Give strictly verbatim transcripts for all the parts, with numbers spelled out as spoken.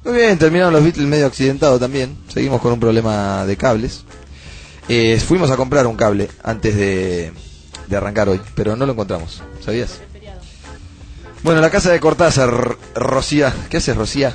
Muy bien, terminaron los Beatles medio accidentado también. Seguimos con un problema de cables. Eh, fuimos a comprar un cable antes de, de arrancar hoy, pero no lo encontramos. ¿Sabías? Bueno, la casa de Cortázar, Rocía. ¿Qué haces, Rocía?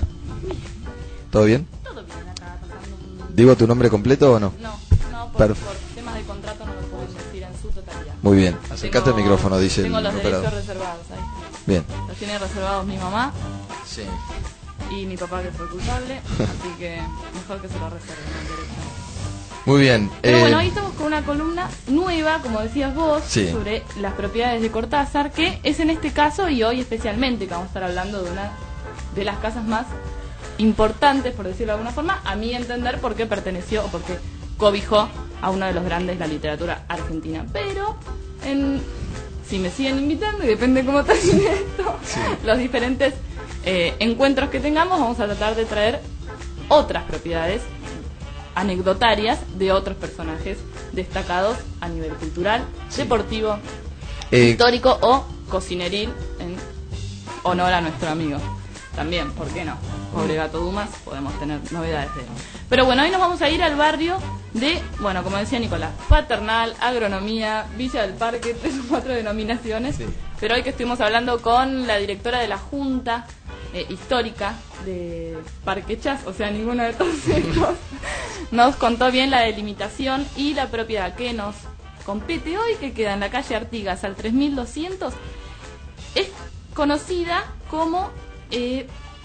¿Todo bien? Todo bien acá, pasando un... ¿Digo tu nombre completo o no? No, no, por, Per- por temas de contrato no lo puedo decir en su totalidad. Muy bien, acercate Tengo- al micrófono, dice el Tengo los operador. derechos reservados ahí. Bien. Los tiene reservados mi mamá Sí. y mi papá, que fue culpable, así que mejor que se lo reserven el derecho. Muy bien. Pero eh, bueno, hoy estamos con una columna nueva, como decías vos, Sí. sobre las propiedades de Cortázar, que es en este caso y hoy especialmente que vamos a estar hablando de una de las casas más importantes, por decirlo de alguna forma, a mi entender, porque perteneció o porque cobijó a uno de los grandes de la literatura argentina. Pero, en, si me siguen invitando, y depende cómo termine esto, Sí. los diferentes eh, encuentros que tengamos, vamos a tratar de traer otras propiedades anecdotarias de otros personajes destacados a nivel cultural, Sí. deportivo, eh, histórico o cocineril, en honor a nuestro amigo. También, ¿por qué no? Pobre Gato Dumas, podemos tener novedades de él. Pero bueno, hoy nos vamos a ir al barrio de, bueno, como decía Nicolás, Paternal, Agronomía, Villa del Parque, tres o cuatro denominaciones. Sí. Pero hoy que estuvimos hablando con la directora de la Junta eh, Histórica de Parque Chas, o sea, ninguno de todos estos, nos contó bien la delimitación y la propiedad que nos compete hoy, que queda en la calle Artigas al tres mil doscientos, es conocida como eh,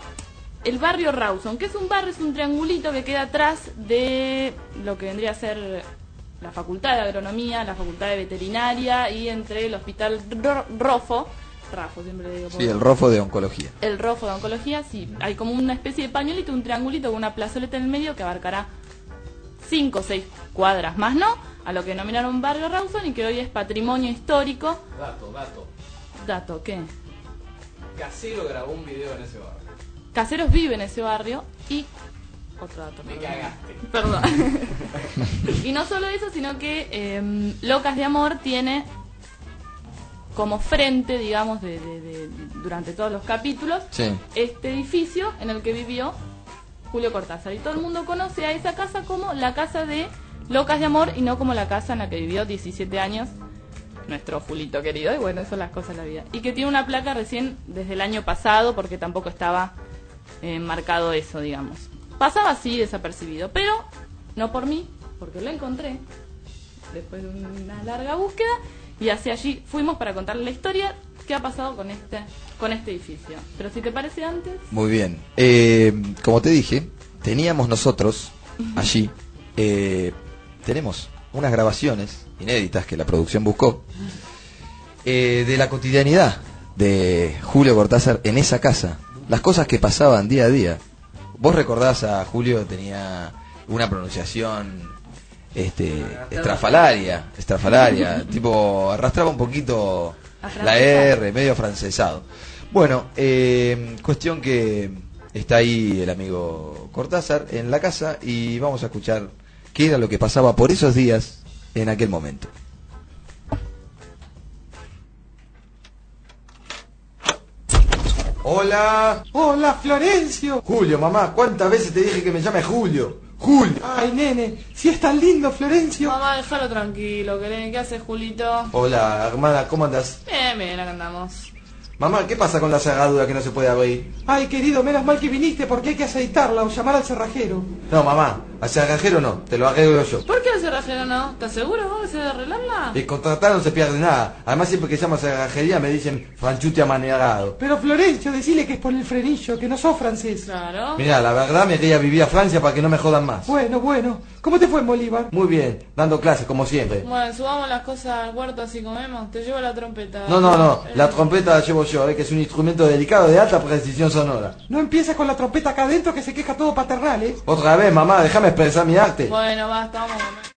el barrio Rawson, que es un barrio, es un triangulito que queda atrás de lo que vendría a ser la Facultad de Agronomía, la Facultad de Veterinaria y entre el Hospital Ro- Rofo, Rafo siempre le digo. por- sí, el rofo de oncología. el Rofo de Oncología, sí, hay como una especie de pañuelito, un triangulito con una plazoleta en el medio que abarcará cinco o seis cuadras más, ¿no? A lo que denominaron barrio Rawson y que hoy es patrimonio histórico. Dato, dato. Dato, ¿qué? Casero grabó un video en ese barrio. Caseros vive en ese barrio y... Otro dato. Me perdón. cagaste. Perdón. Y no solo eso, sino que eh, Locas de Amor tiene como frente, digamos, de, de- de- durante todos los capítulos, Sí. este edificio en el que vivió Julio Cortázar. Y todo el mundo conoce a esa casa como la casa de Locas de Amor y no como la casa en la que vivió diecisiete años nuestro Julito querido. Y bueno, eso son las cosas de la vida. Y que tiene una placa recién desde el año pasado porque tampoco estaba eh, marcado eso, digamos. Pasaba así desapercibido, pero no por mí, porque lo encontré después de una larga búsqueda y hacia allí fuimos para contarle la historia que ha pasado con este con este edificio. Pero si te parece antes... Muy bien. Eh, como te dije, teníamos nosotros allí, eh, tenemos unas grabaciones inéditas que la producción buscó eh, de la cotidianidad de Julio Cortázar en esa casa, las cosas que pasaban día a día. Vos recordás a Julio, tenía una pronunciación este estrafalaria, estrafalaria, tipo arrastraba un poquito la R, medio afrancesado. Bueno, eh, cuestión que está ahí el amigo Cortázar en la casa y vamos a escuchar qué era lo que pasaba por esos días en aquel momento. Hola. Hola, Florencio. Julio, mamá, ¿cuántas veces te dije que me llame Julio? Julio. Ay, nene, si es tan lindo, Florencio. Mamá, déjalo tranquilo, ¿qué, qué haces, Julito? Hola, hermana, ¿cómo andas? Bien, bien, acá andamos. Mamá, ¿qué pasa con la cerradura que no se puede abrir? Ay, querido, menos mal que viniste porque hay que aceitarla o llamar al cerrajero. No, mamá, al cerrajero no, te lo arreglo yo. ¿Por qué el cerrajero no? ¿Estás seguro vos de arreglarla? Y contratar no se pierde nada. Además, siempre que llamo a cerrajería me dicen franchute amanerado. Pero Florencio, decile que es por el frenillo, que no sos francés. Claro. Mirá, la verdad me quería vivir a Francia para que no me jodan más. Bueno, bueno. ¿Cómo te fue en Bolívar? Muy bien, dando clases como siempre. Bueno, subamos las cosas al huerto así comemos. Te llevo la trompeta. No, no, no, Eh, la trompeta la llevo yo, eh, que es un instrumento delicado de alta precisión sonora. No empieces con la trompeta acá adentro que se queja todo paternal, ¿eh? Otra vez, mamá, déjame expresar mi arte. Bueno, basta, vamos a comer.